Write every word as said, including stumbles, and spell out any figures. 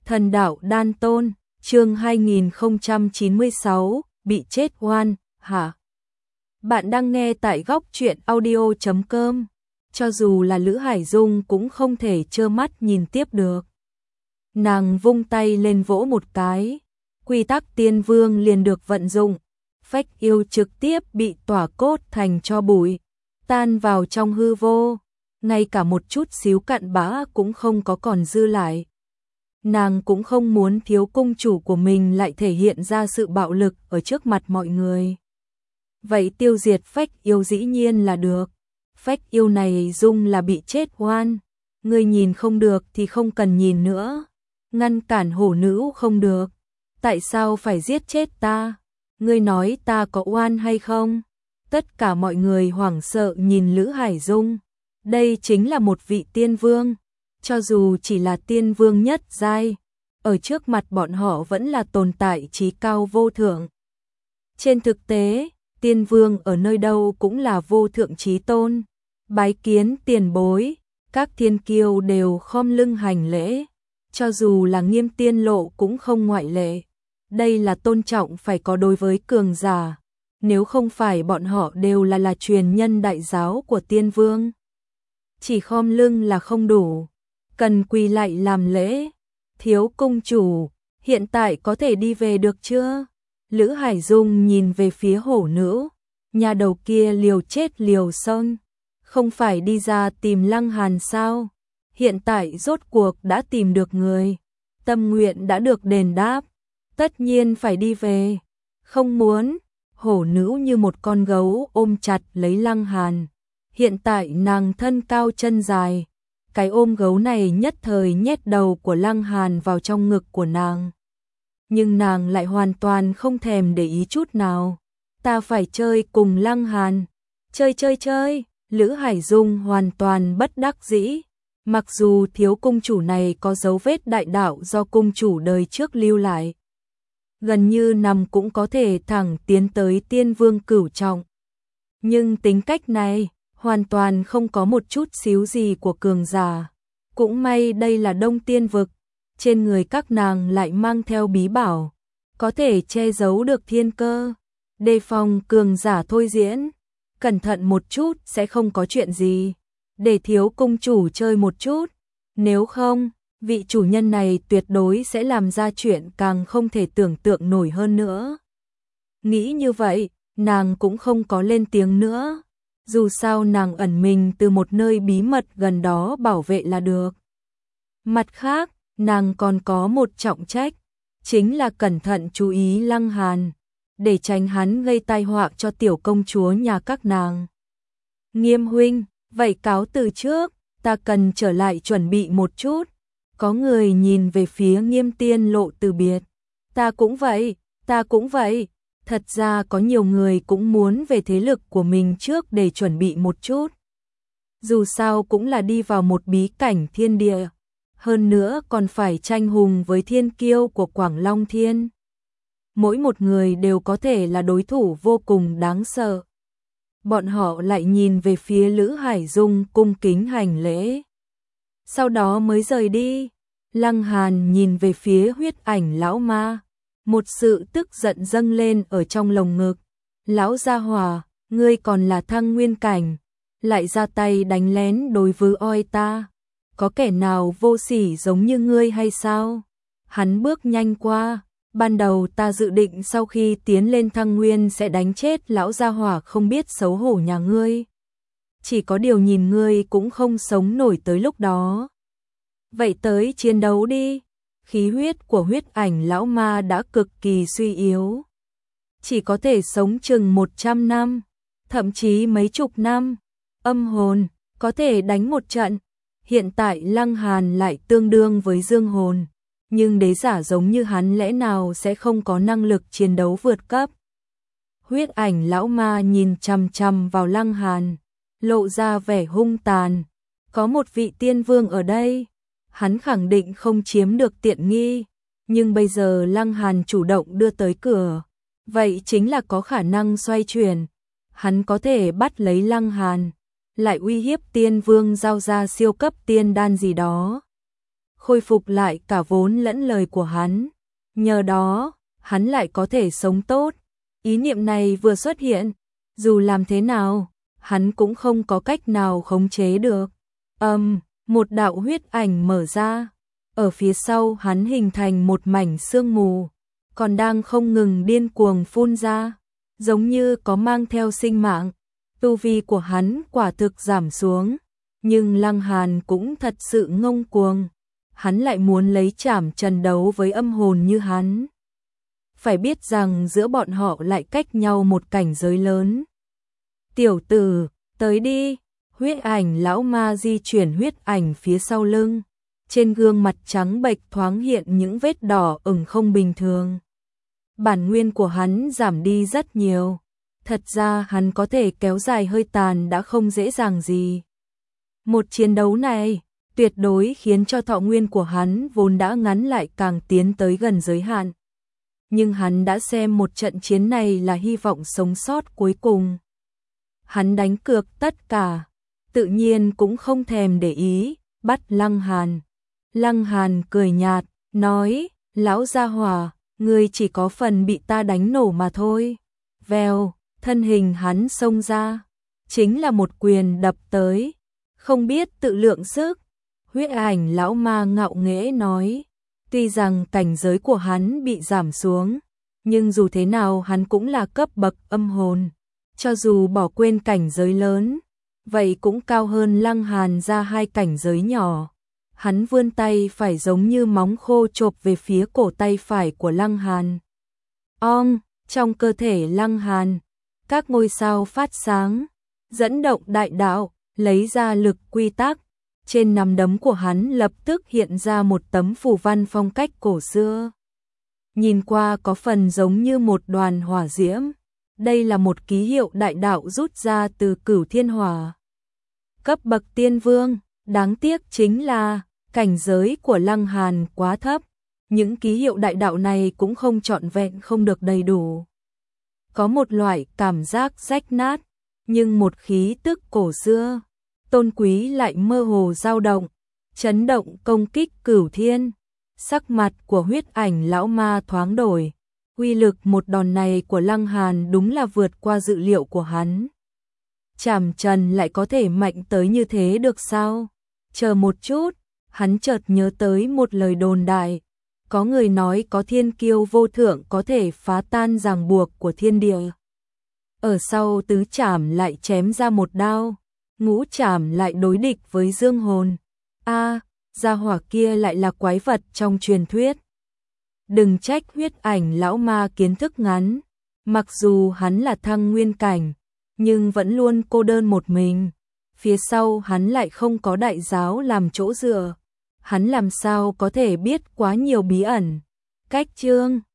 Thần đạo đan tôn, chương hai nghìn không trăm chín mươi sáu, bị chết oan, hả? Bạn đang nghe tại góc truyện audio chấm com. Cho dù là Lữ Hải Dung cũng không thể trơ mắt nhìn tiếp được. Nàng vung tay lên vỗ một cái, quy tắc tiên vương liền được vận dụng, phách yêu trực tiếp bị tỏa cốt thành tro bụi, tan vào trong hư vô, ngay cả một chút xíu cặn bã cũng không có còn dư lại. Nàng cũng không muốn thiếu cung chủ của mình lại thể hiện ra sự bạo lực ở trước mặt mọi người. Vậy tiêu diệt phách yêu dĩ nhiên là được. Phách yêu này dung là bị chết oan. Ngươi nhìn không được thì không cần nhìn nữa. Ngăn cản hổ nữ không được. Tại sao phải giết chết ta? Ngươi nói ta có oan hay không? Tất cả mọi người hoảng sợ nhìn Lữ Hải Dung. Đây chính là một vị tiên vương. Cho dù chỉ là tiên vương nhất giai, ở trước mặt bọn họ vẫn là tồn tại trí cao vô thượng. Trên thực tế, tiên vương ở nơi đâu cũng là vô thượng trí tôn. Bái kiến tiền bối, các thiên kiêu đều khom lưng hành lễ, cho dù là Nghiêm Tiên Lộ cũng không ngoại lệ. Đây là tôn trọng phải có đối với cường giả, nếu không phải bọn họ đều là là truyền nhân đại giáo của tiên vương. Chỉ khom lưng là không đủ, cần quỳ lại làm lễ. Thiếu cung chủ, hiện tại có thể đi về được chưa? Lữ Hải Dung nhìn về phía hổ nữ, nhà đầu kia liều chết liều son, không phải đi ra tìm Lăng Hàn sao? Hiện tại rốt cuộc đã tìm được người, tâm nguyện đã được đền đáp, tất nhiên phải đi về. Không muốn, hổ nữ như một con gấu ôm chặt lấy Lăng Hàn. Hiện tại nàng thân cao chân dài, cái ôm gấu này nhất thời nhét đầu của Lăng Hàn vào trong ngực của nàng. Nhưng nàng lại hoàn toàn không thèm để ý chút nào. Ta phải chơi cùng Lăng Hàn. Chơi chơi chơi, Lữ Hải Dung hoàn toàn bất đắc dĩ. Mặc dù thiếu cung chủ này có dấu vết đại đạo do cung chủ đời trước lưu lại, gần như nằm cũng có thể thẳng tiến tới tiên vương cửu trọng. Nhưng tính cách này hoàn toàn không có một chút xíu gì của cường giả. Cũng may đây là Đông Tiên vực, trên người các nàng lại mang theo bí bảo, có thể che giấu được thiên cơ, đề phòng cường giả thôi diễn. Cẩn thận một chút sẽ không có chuyện gì, để thiếu cung chủ chơi một chút, nếu không, vị chủ nhân này tuyệt đối sẽ làm ra chuyện càng không thể tưởng tượng nổi hơn nữa. Nghĩ như vậy, nàng cũng không có lên tiếng nữa. Dù sao nàng ẩn mình từ một nơi bí mật gần đó bảo vệ là được. Mặt khác, nàng còn có một trọng trách, chính là cẩn thận chú ý Lăng Hàn, để tránh hắn gây tai họa cho tiểu công chúa nhà các nàng. Nghiêm huynh, vậy cáo từ trước, ta cần trở lại chuẩn bị một chút. Có người nhìn về phía Nghiêm Tiên Lộ từ biệt. Ta cũng vậy, ta cũng vậy. Thật ra có nhiều người cũng muốn về thế lực của mình trước để chuẩn bị một chút. Dù sao cũng là đi vào một bí cảnh thiên địa. Hơn nữa còn phải tranh hùng với thiên kiêu của Quảng Long Thiên. Mỗi một người đều có thể là đối thủ vô cùng đáng sợ. Bọn họ lại nhìn về phía Lữ Hải Dung cung kính hành lễ. Sau đó mới rời đi. Lăng Hàn nhìn về phía huyết ảnh lão ma. Một sự tức giận dâng lên ở trong lồng ngực. Lão gia hỏa, ngươi còn là thăng nguyên cảnh, lại ra tay đánh lén đối với oi ta. Có kẻ nào vô sỉ giống như ngươi hay sao? Hắn bước nhanh qua. Ban đầu ta dự định sau khi tiến lên thăng nguyên sẽ đánh chết lão gia hỏa không biết xấu hổ nhà ngươi. Chỉ có điều nhìn ngươi cũng không sống nổi tới lúc đó. Vậy tới chiến đấu đi. Khí huyết của huyết ảnh lão ma đã cực kỳ suy yếu. Chỉ có thể sống chừng một trăm năm, thậm chí mấy chục năm. Âm hồn, có thể đánh một trận. Hiện tại Lăng Hàn lại tương đương với dương hồn. Nhưng đế giả giống như hắn lẽ nào sẽ không có năng lực chiến đấu vượt cấp. Huyết ảnh lão ma nhìn chằm chằm vào Lăng Hàn, lộ ra vẻ hung tàn. Có một vị tiên vương ở đây, hắn khẳng định không chiếm được tiện nghi, nhưng bây giờ Lăng Hàn chủ động đưa tới cửa, vậy chính là có khả năng xoay chuyển. Hắn có thể bắt lấy Lăng Hàn, lại uy hiếp tiên vương giao ra siêu cấp tiên đan gì đó. khôi phục lại cả vốn lẫn lời của hắn. Nhờ đó, hắn lại có thể sống tốt. Ý niệm này vừa xuất hiện, dù làm thế nào, hắn cũng không có cách nào khống chế được. Âm, um, một đạo huyết ảnh mở ra, ở phía sau hắn hình thành một mảnh sương mù, còn đang không ngừng điên cuồng phun ra, giống như có mang theo sinh mạng. Tu vi của hắn quả thực giảm xuống, nhưng Lăng Hàn cũng thật sự ngông cuồng, hắn lại muốn lấy trảm trần đấu với âm hồn như hắn. Phải biết rằng giữa bọn họ lại cách nhau một cảnh giới lớn. Tiểu tử, tới đi. Huyết ảnh lão ma di chuyển huyết ảnh phía sau lưng. Trên gương mặt trắng bệch thoáng hiện những vết đỏ ửng không bình thường. Bản nguyên của hắn giảm đi rất nhiều. Thật ra hắn có thể kéo dài hơi tàn đã không dễ dàng gì. Một chiến đấu này tuyệt đối khiến cho thọ nguyên của hắn vốn đã ngắn lại càng tiến tới gần giới hạn. Nhưng hắn đã xem một trận chiến này là hy vọng sống sót cuối cùng. Hắn đánh cược tất cả, tự nhiên cũng không thèm để ý, bắt Lăng Hàn. Lăng Hàn cười nhạt, nói, lão gia hỏa, ngươi chỉ có phần bị ta đánh nổ mà thôi. Vèo, thân hình hắn xông ra, chính là một quyền đập tới, không biết tự lượng sức. Huyết ảnh lão ma ngạo nghễ nói, tuy rằng cảnh giới của hắn bị giảm xuống, nhưng dù thế nào hắn cũng là cấp bậc âm hồn. Cho dù bỏ quên cảnh giới lớn, vậy cũng cao hơn Lăng Hàn ra hai cảnh giới nhỏ. Hắn vươn tay phải giống như móng khô chộp về phía cổ tay phải của Lăng Hàn. Ong, trong cơ thể Lăng Hàn, các ngôi sao phát sáng, dẫn động đại đạo, lấy ra lực quy tắc. Trên nắm đấm của hắn lập tức hiện ra một tấm phù văn phong cách cổ xưa. Nhìn qua có phần giống như một đoàn hỏa diễm. Đây là một ký hiệu đại đạo rút ra từ Cửu Thiên Hỏa. Cấp bậc tiên vương, đáng tiếc chính là cảnh giới của Lăng Hàn quá thấp. Những ký hiệu đại đạo này cũng không trọn vẹn, không được đầy đủ. Có một loại cảm giác rách nát, nhưng một khí tức cổ xưa, tôn quý lại mơ hồ dao động, chấn động công kích cửu thiên. Sắc mặt của huyết ảnh lão ma thoáng đổi. Uy lực một đòn này của Lăng Hàn đúng là vượt qua dự liệu của hắn. Trảm trần lại có thể mạnh tới như thế được sao? Chờ một chút, hắn chợt nhớ tới một lời đồn đại. Có người nói có thiên kiêu vô thượng có thể phá tan ràng buộc của thiên địa. Ở sau tứ trảm lại chém ra một đao, ngũ trảm lại đối địch với dương hồn. A, gia hỏa kia lại là quái vật trong truyền thuyết. Đừng trách huyết ảnh lão ma kiến thức ngắn, mặc dù hắn là thăng nguyên cảnh, nhưng vẫn luôn cô đơn một mình. Phía sau hắn lại không có đại giáo làm chỗ dựa, hắn làm sao có thể biết quá nhiều bí ẩn. Cách chương